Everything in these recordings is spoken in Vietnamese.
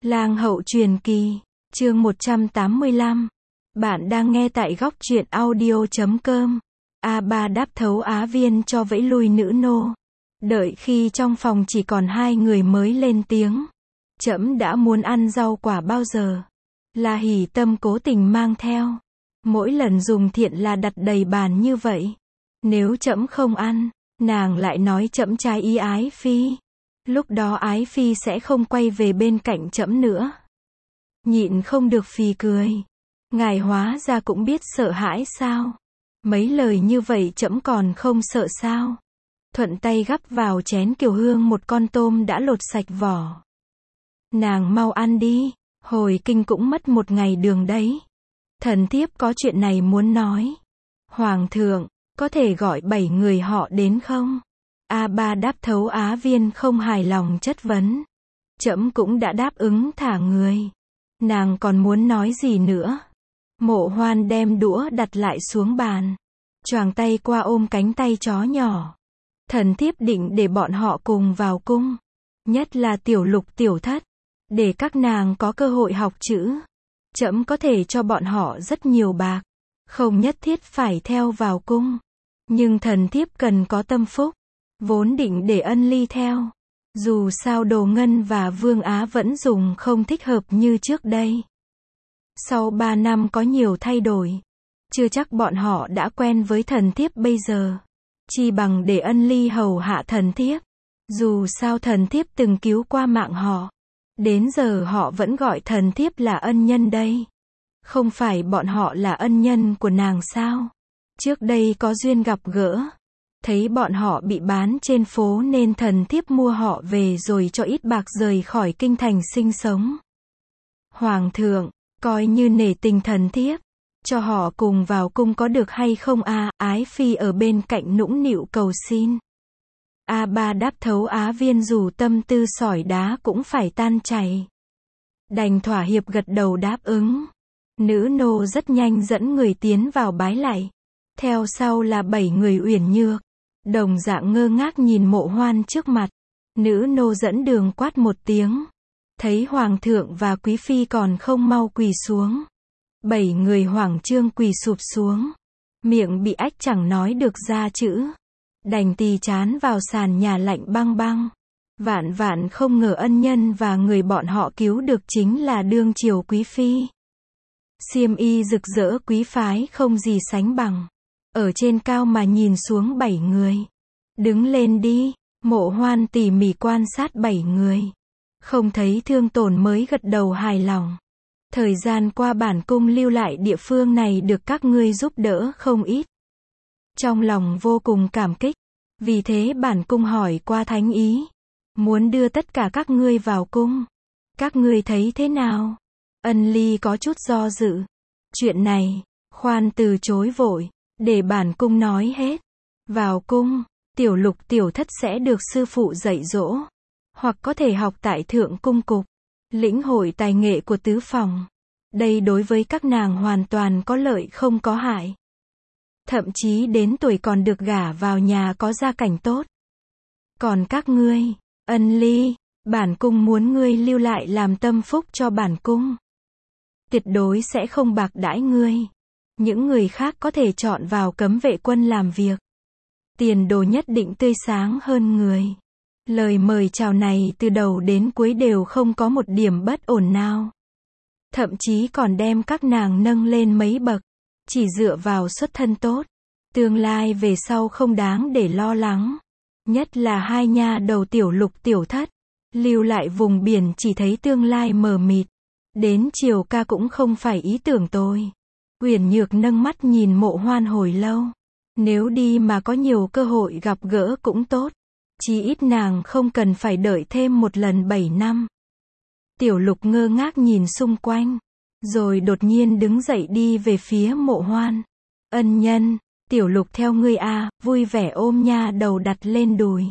Lang hậu truyền kỳ, chương 185. Bạn đang nghe tại góc truyện audio.com. A3 đáp thấu Á Viên cho vẫy lui nữ nô. Đợi khi trong phòng chỉ còn hai người mới lên tiếng. Trẫm đã muốn ăn rau quả bao giờ. La Hỷ Tâm cố tình mang theo. Mỗi lần dùng thiện là đặt đầy bàn như vậy. Nếu trẫm không ăn, nàng lại nói trẫm trái ý Ái Phi. Lúc đó Ái Phi sẽ không quay về bên cạnh trẫm nữa. Nhịn không được phì cười. Ngài hóa ra cũng biết sợ hãi sao? Mấy lời như vậy trẫm còn không sợ sao? Thuận tay gắp vào chén Kiều Hương một con tôm đã lột sạch vỏ. Nàng mau ăn đi, hồi kinh cũng mất một ngày đường đấy. Thần thiếp có chuyện này muốn nói. Hoàng thượng, có thể gọi 7 người họ đến không? A3 đáp thấu Á Viên không hài lòng chất vấn. Trẫm cũng đã đáp ứng thả người. Nàng còn muốn nói gì nữa? Mộ Hoan đem đũa đặt lại xuống bàn. Choàng tay qua ôm cánh tay chó nhỏ. Thần thiếp định để bọn họ cùng vào cung. Nhất là Tiểu Lục Tiểu Thất. Để các nàng có cơ hội học chữ. Trẫm có thể cho bọn họ rất nhiều bạc. Không nhất thiết phải theo vào cung. Nhưng thần thiếp cần có tâm phúc. Vốn định để Ân Ly theo. Dù sao Đồ Ngân và Vương Á vẫn dùng không thích hợp như trước đây. Sau 3 năm có nhiều thay đổi. Chưa chắc bọn họ đã quen với thần thiếp bây giờ. Chi bằng để Ân Ly hầu hạ thần thiếp. Dù sao thần thiếp từng cứu qua mạng họ. Đến giờ họ vẫn gọi thần thiếp là ân nhân đây. Không phải bọn họ là ân nhân của nàng sao? Trước đây có duyên gặp gỡ. Thấy bọn họ bị bán trên phố nên thần thiếp mua họ về rồi cho ít bạc rời khỏi kinh thành sinh sống. Hoàng thượng, coi như nể tình thần thiếp. Cho họ cùng vào cung có được hay không a? Ái Phi ở bên cạnh nũng nịu cầu xin. A3 đáp thấu Á Viên dù tâm tư sỏi đá cũng phải tan chảy. Đành thỏa hiệp gật đầu đáp ứng. Nữ nô rất nhanh dẫn người tiến vào bái lạy. Theo sau là 7 người uyển nhược. Đồng dạng ngơ ngác nhìn Mộ Hoan trước mặt. Nữ nô dẫn đường quát một tiếng. Thấy hoàng thượng và quý phi còn không mau quỳ xuống. 7 người hoảng trương quỳ sụp xuống. Miệng bị ách chẳng nói được ra chữ. Đành tì chán vào sàn nhà lạnh băng băng. Vạn vạn không ngờ ân nhân và người bọn họ cứu được chính là đương triều quý phi. Xiêm y rực rỡ quý phái không gì sánh bằng. Ở trên cao mà nhìn xuống 7 người. Đứng lên đi. Mộ Hoan tỉ mỉ quan sát 7 người. Không thấy thương tổn mới gật đầu hài lòng. Thời gian qua bản cung lưu lại địa phương này được các ngươi giúp đỡ không ít. Trong lòng vô cùng cảm kích. Vì thế bản cung hỏi qua thánh ý. Muốn đưa tất cả các ngươi vào cung. Các ngươi thấy thế nào? Ân Ly có chút do dự. Chuyện này, khoan từ chối vội. Để bản cung nói hết. Vào cung, Tiểu Lục Tiểu Thất sẽ được sư phụ dạy dỗ. Hoặc có thể học tại Thượng Cung Cục. Lĩnh hội tài nghệ của tứ phòng. Đây đối với các nàng hoàn toàn có lợi không có hại. Thậm chí đến tuổi còn được gả vào nhà có gia cảnh tốt. Còn các ngươi, Ân Ly, bản cung muốn ngươi lưu lại làm tâm phúc cho bản cung. Tuyệt đối sẽ không bạc đãi ngươi. Những người khác có thể chọn vào cấm vệ quân làm việc. Tiền đồ nhất định tươi sáng hơn người. Lời mời chào này từ đầu đến cuối đều không có một điểm bất ổn nào. Thậm chí còn đem các nàng nâng lên mấy bậc. Chỉ dựa vào xuất thân tốt. Tương lai về sau không đáng để lo lắng. Nhất là hai nha đầu Tiểu Lục Tiểu Thất. Lưu lại vùng biển chỉ thấy tương lai mờ mịt. Đến chiều ca cũng không phải ý tưởng tôi. Uyển Nhược nâng mắt nhìn Mộ Hoan hồi lâu. Nếu đi mà có nhiều cơ hội gặp gỡ cũng tốt. Chí ít nàng không cần phải đợi thêm một lần 7 năm. Tiểu Lục ngơ ngác nhìn xung quanh. Rồi đột nhiên đứng dậy đi về phía Mộ Hoan. Ân nhân, Tiểu Lục theo ngươi a, vui vẻ ôm nha đầu đặt lên đùi.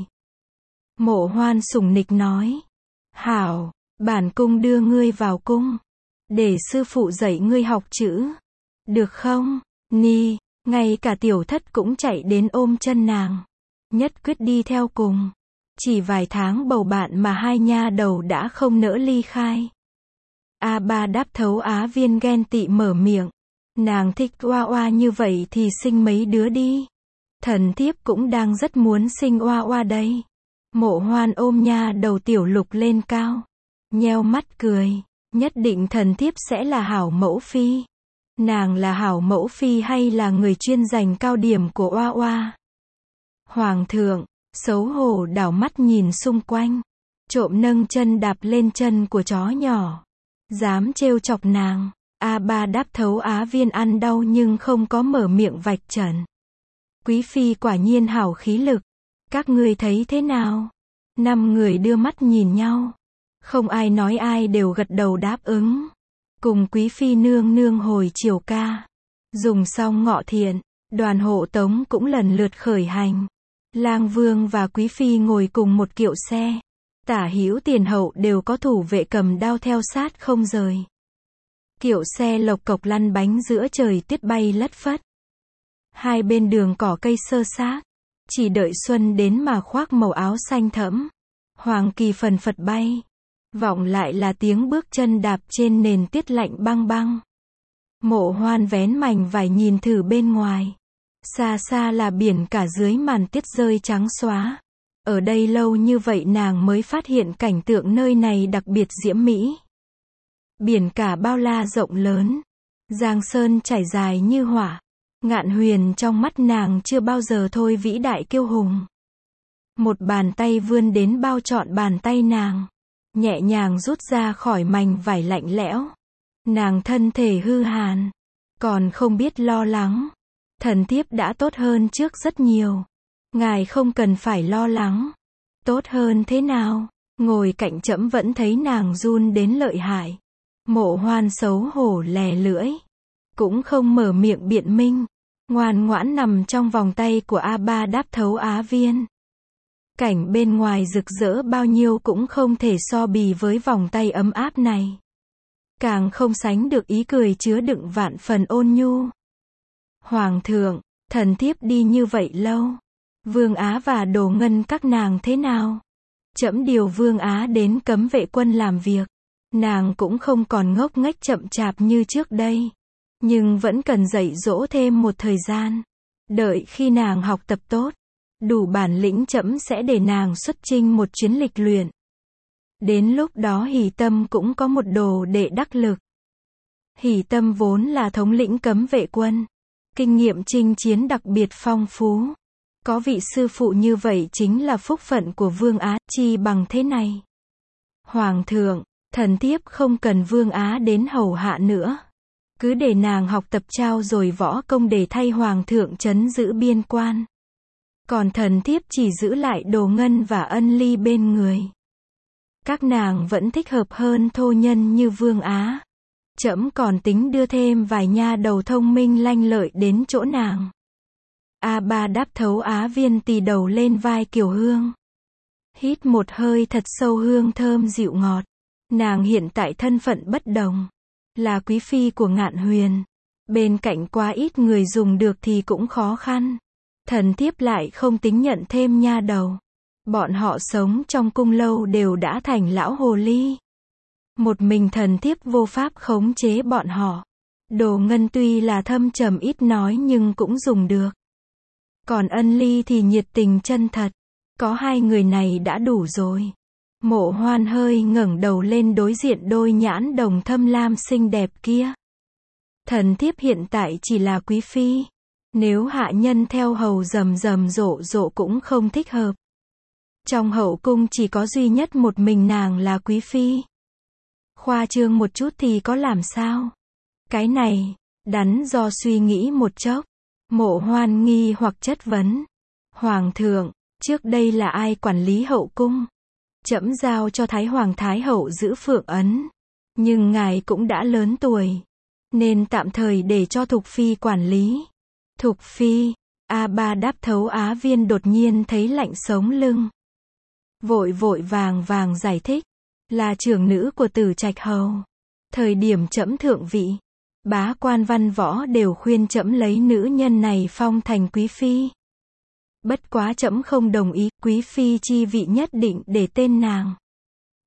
Mộ Hoan sủng nịch nói. Hảo, bản cung đưa ngươi vào cung. Để sư phụ dạy ngươi học chữ. Được không? Ni, ngay cả Tiểu Thất cũng chạy đến ôm chân nàng. Nhất quyết đi theo cùng. Chỉ vài tháng bầu bạn mà hai nha đầu đã không nỡ ly khai. A3 đáp thấu Á Viên ghen tị mở miệng. Nàng thích oa oa như vậy thì sinh mấy đứa đi. Thần thiếp cũng đang rất muốn sinh oa oa đây. Mộ Hoan ôm nha đầu Tiểu Lục lên cao. Nheo mắt cười. Nhất định thần thiếp sẽ là hảo mẫu phi. Nàng là hảo mẫu phi hay là người chuyên giành cao điểm của oa oa? Hoàng thượng, xấu hổ đảo mắt nhìn xung quanh. Trộm nâng chân đạp lên chân của chó nhỏ. Dám trêu chọc nàng. A3 đáp thấu Á Viên ăn đau nhưng không có mở miệng vạch trần. Quý phi quả nhiên hảo khí lực. Các ngươi thấy thế nào? 5 người đưa mắt nhìn nhau. Không ai nói ai đều gật đầu đáp ứng. Cùng quý phi nương nương hồi chiều ca. Dùng xong ngọ thiện, đoàn hộ tống cũng lần lượt khởi hành. Lang Vương và quý phi ngồi cùng một kiệu xe. Tả hữu tiền hậu đều có thủ vệ cầm đao theo sát không rời. Kiệu xe lộc cộc lăn bánh giữa trời tuyết bay lất phất. Hai bên đường cỏ cây xơ xác. Chỉ đợi xuân đến mà khoác màu áo xanh thẫm. Hoàng kỳ phần phật bay. Vọng lại là tiếng bước chân đạp trên nền tuyết lạnh băng băng. Mộ Hoan vén mảnh vải nhìn thử bên ngoài. Xa xa là biển cả dưới màn tuyết rơi trắng xóa. Ở đây lâu như vậy nàng mới phát hiện cảnh tượng nơi này đặc biệt diễm mỹ. Biển cả bao la rộng lớn. Giang sơn trải dài như hỏa. Ngạn Huyền trong mắt nàng chưa bao giờ thôi vĩ đại kiêu hùng. Một bàn tay vươn đến bao trọn bàn tay nàng. Nhẹ nhàng rút ra khỏi mảnh vải lạnh lẽo. Nàng thân thể hư hàn. Còn không biết lo lắng. Thần thiếp đã tốt hơn trước rất nhiều. Ngài không cần phải lo lắng. Tốt hơn thế nào? Ngồi cạnh trẫm vẫn thấy nàng run đến lợi hại. Mộ Hoan xấu hổ lè lưỡi. Cũng không mở miệng biện minh. Ngoan ngoãn nằm trong vòng tay của A3 đáp thấu Á Viên. Cảnh bên ngoài rực rỡ bao nhiêu cũng không thể so bì với vòng tay ấm áp này. Càng không sánh được ý cười chứa đựng vạn phần ôn nhu. Hoàng thượng, thần thiếp đi như vậy lâu. Vương Á và Đồ Ngân các nàng thế nào? Trẫm điều Vương Á đến cấm vệ quân làm việc. Nàng cũng không còn ngốc nghếch chậm chạp như trước đây. Nhưng vẫn cần dạy dỗ thêm một thời gian. Đợi khi nàng học tập tốt. Đủ bản lĩnh trẫm sẽ để nàng xuất chinh một chuyến lịch luyện. Đến lúc đó Hỷ Tâm cũng có một đồ đệ đắc lực. Hỷ Tâm vốn là thống lĩnh cấm vệ quân. Kinh nghiệm chinh chiến đặc biệt phong phú. Có vị sư phụ như vậy chính là phúc phận của Vương Á, chi bằng thế này. Hoàng thượng, thần thiếp không cần Vương Á đến hầu hạ nữa. Cứ để nàng học tập trao dồi võ công để thay Hoàng thượng trấn giữ biên quan. Còn thần thiếp chỉ giữ lại Đồ Ngân và Ân Ly bên người. Các nàng vẫn thích hợp hơn thô nhân như Vương Á. Trẫm còn tính đưa thêm vài nha đầu thông minh lanh lợi đến chỗ nàng. A3 đáp thấu Á Viên tì đầu lên vai Kiều Hương. Hít một hơi thật sâu hương thơm dịu ngọt. Nàng hiện tại thân phận bất đồng. Là quý phi của Ngạn Huyền. Bên cạnh quá ít người dùng được thì cũng khó khăn. Thần thiếp lại không tính nhận thêm nha đầu. Bọn họ sống trong cung lâu đều đã thành lão hồ ly. Một mình thần thiếp vô pháp khống chế bọn họ. Đồ Ngân tuy là thâm trầm ít nói nhưng cũng dùng được. Còn Ân Ly thì nhiệt tình chân thật. Có hai người này đã đủ rồi. Mộ Hoan hơi ngẩng đầu lên đối diện đôi nhãn đồng thâm lam xinh đẹp kia. Thần thiếp hiện tại chỉ là quý phi. Nếu hạ nhân theo hầu rầm rầm rộ rộ cũng không thích hợp. Trong hậu cung chỉ có duy nhất một mình nàng là quý phi. Khoa trương một chút thì có làm sao? Cái này, đắn do suy nghĩ một chốc. Mộ Hoan nghi hoặc chất vấn. Hoàng thượng, trước đây là ai quản lý hậu cung? Trẫm giao cho Thái Hoàng Thái Hậu giữ Phượng Ấn. Nhưng ngài cũng đã lớn tuổi. Nên tạm thời để cho Thục Phi quản lý. Thục Phi, A3 đáp thấu Á Viên đột nhiên thấy lạnh sống lưng. Vội vội vàng vàng giải thích. Là trưởng nữ của Tử Trạch Hầu. Thời điểm trẫm thượng vị. Bá quan văn võ đều khuyên trẫm lấy nữ nhân này phong thành quý phi. Bất quá trẫm không đồng ý, quý phi chi vị nhất định để tên nàng.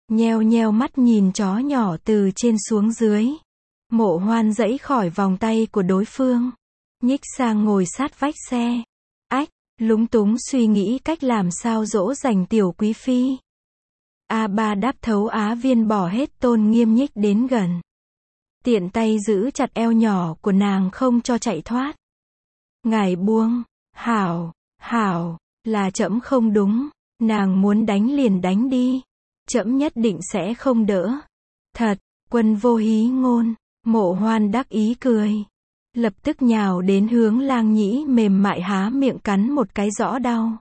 Nheo nheo mắt nhìn chó nhỏ từ trên xuống dưới. Mộ Hoan giãy khỏi vòng tay của đối phương. Nhích sang ngồi sát vách xe. Ách, lúng túng suy nghĩ cách làm sao dỗ dành tiểu quý phi. A3 Đáp Thấu Á Viên bỏ hết tôn nghiêm nhích đến gần. Tiện tay giữ chặt eo nhỏ của nàng không cho chạy thoát. Ngài buông, hảo, là trẫm không đúng, nàng muốn đánh liền đánh đi. Trẫm nhất định sẽ không đỡ. Thật, Quân vô hí ngôn, Mộ Hoan đắc ý cười. Lập tức nhào đến hướng Lang Nhĩ mềm mại há miệng cắn một cái rõ đau.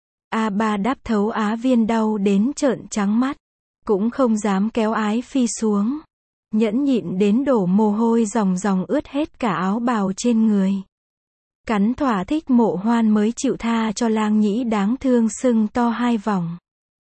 A3 Đáp Thấu Á Viên đau đến trợn trắng mắt. Cũng không dám kéo Ái Phi xuống. Nhẫn nhịn đến đổ mồ hôi ròng ròng ướt hết cả áo bào trên người. Cắn thỏa thích Mộ Hoan mới chịu tha cho Lang Nhĩ đáng thương sưng to 2 vòng.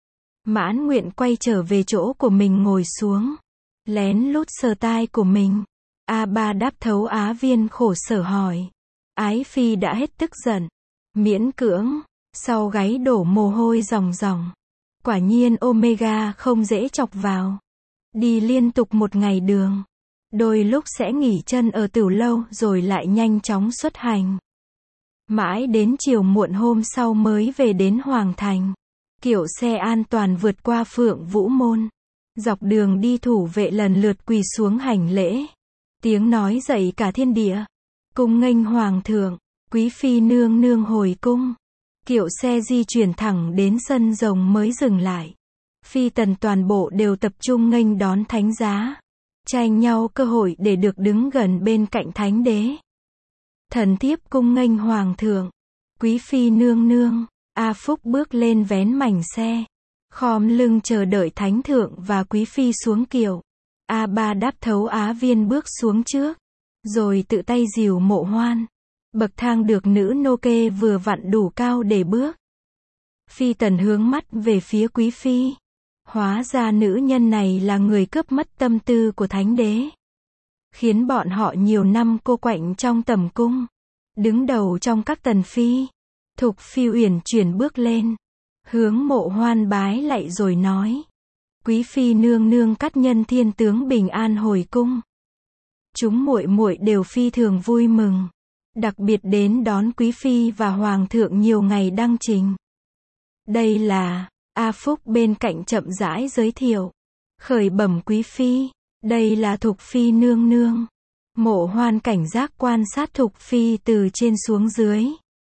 Mãn nguyện quay trở về chỗ của mình ngồi xuống. Lén lút sờ tai của mình. A3 Đáp Thấu Á Viên khổ sở hỏi. Ái Phi đã hết tức giận. Miễn cưỡng. Sau gáy đổ mồ hôi ròng ròng. Quả nhiên Omega không dễ chọc vào. Đi liên tục 1 ngày đường. Đôi lúc sẽ nghỉ chân ở Tửu Lâu rồi lại nhanh chóng xuất hành. Mãi đến chiều muộn hôm sau mới về đến Hoàng Thành. Kiểu xe an toàn vượt qua Phượng Vũ Môn. Dọc đường đi thủ vệ lần lượt quỳ xuống hành lễ. Tiếng nói dậy cả thiên địa. Cung nghênh Hoàng thượng, Quý Phi nương nương hồi cung. Kiểu xe di chuyển thẳng đến sân rồng mới dừng lại. Phi tần toàn bộ đều tập trung nghênh đón thánh giá. Tranh nhau cơ hội để được đứng gần bên cạnh thánh đế. Thần thiếp cung nghênh Hoàng thượng, Quý Phi nương nương. A Phúc bước lên vén mảnh xe. Khom lưng chờ đợi thánh thượng và Quý Phi xuống kiệu. A3 Đáp Thấu Á Viên bước xuống trước. Rồi tự tay dìu Mộ Hoan. Bậc thang được nữ nô kê vừa vặn đủ cao để bước. Phi tần hướng mắt về phía Quý Phi. Hóa ra nữ nhân này là người cướp mất tâm tư của thánh đế. Khiến bọn họ nhiều năm cô quạnh trong tầm cung. Đứng đầu trong các tần phi. Thục Phi uyển chuyển bước lên. Hướng Mộ Hoan bái lạy rồi nói. Quý Phi nương nương cắt nhân thiên tướng bình an hồi cung. Chúng muội muội đều phi thường vui mừng. Đặc biệt đến đón Quý Phi và Hoàng thượng nhiều ngày đăng trình. Đây là, A Phúc bên cạnh chậm rãi giới thiệu. Khởi bẩm Quý Phi, đây là Thục Phi nương nương. Mộ Hoan cảnh giác quan sát Thục Phi từ trên xuống dưới.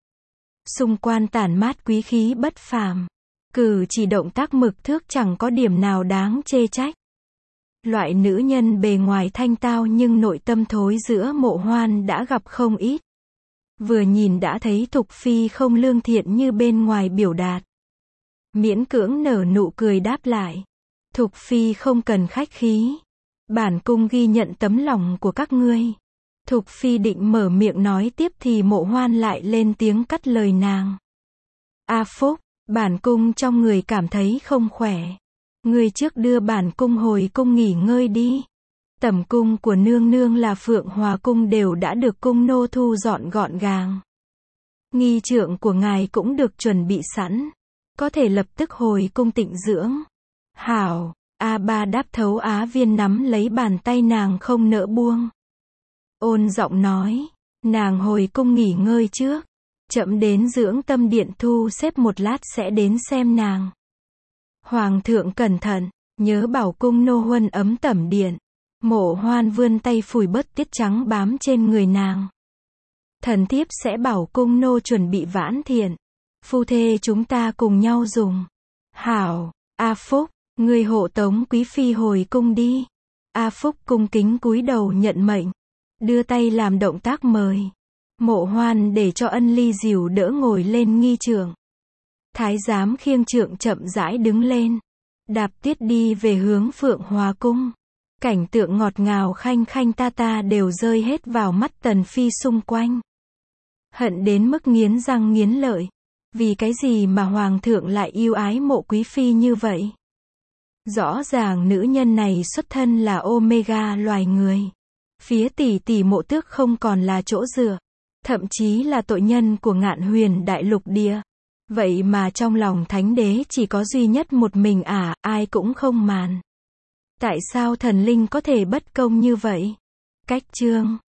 Xung quanh tản mát quý khí bất phàm. Cử chỉ động tác mực thước chẳng có điểm nào đáng chê trách. Loại nữ nhân bề ngoài thanh tao nhưng nội tâm thối giữa Mộ Hoan đã gặp không ít. Vừa nhìn đã thấy Thục Phi không lương thiện như bên ngoài biểu đạt. Miễn cưỡng nở nụ cười đáp lại. Thục Phi không cần khách khí. Bản cung ghi nhận tấm lòng của các ngươi. Thục Phi định mở miệng nói tiếp thì Mộ Hoan lại lên tiếng cắt lời nàng. A Phúc, bản cung trong người cảm thấy không khỏe. Ngươi trước đưa bản cung hồi cung nghỉ ngơi đi. Tẩm cung của nương nương là Phượng Hòa cung đều đã được cung nô thu dọn gọn gàng. Nghi trượng của ngài cũng được chuẩn bị sẵn. Có thể lập tức hồi cung tịnh dưỡng. Hảo, A3 Đáp Thấu Á Viên nắm lấy bàn tay nàng không nỡ buông. Ôn giọng nói, nàng hồi cung nghỉ ngơi trước. Chậm đến dưỡng tâm điện thu xếp một lát sẽ đến xem nàng. Hoàng thượng cẩn thận, nhớ bảo cung nô huân ấm tẩm điện. Mộ Hoan vươn tay phủi bớt tiết trắng bám trên người nàng. Thần thiếp sẽ bảo cung nô chuẩn bị vãn thiện. Phu thê chúng ta cùng nhau dùng. Hảo, A Phúc, ngươi hộ tống Quý Phi hồi cung đi. A Phúc cung kính cúi đầu nhận mệnh. Đưa tay làm động tác mời. Mộ Hoan để cho Ân Ly dìu đỡ ngồi lên nghi trượng. Thái giám khiêng trượng chậm rãi đứng lên. Đạp tiết đi về hướng Phượng Hòa cung. Cảnh tượng ngọt ngào khanh khanh ta ta đều rơi hết vào mắt tần phi xung quanh. Hận đến mức nghiến răng nghiến lợi. Vì cái gì mà Hoàng thượng lại yêu ái Mộ Quý Phi như vậy? Rõ ràng nữ nhân này xuất thân là Omega loài người. Phía tỷ tỷ Mộ Tước không còn là chỗ dựa. Thậm chí là tội nhân của Ngạn Huyền đại lục địa. Vậy mà trong lòng thánh đế chỉ có duy nhất một mình ai cũng không màn. Tại sao thần linh có thể bất công như vậy? Cách chương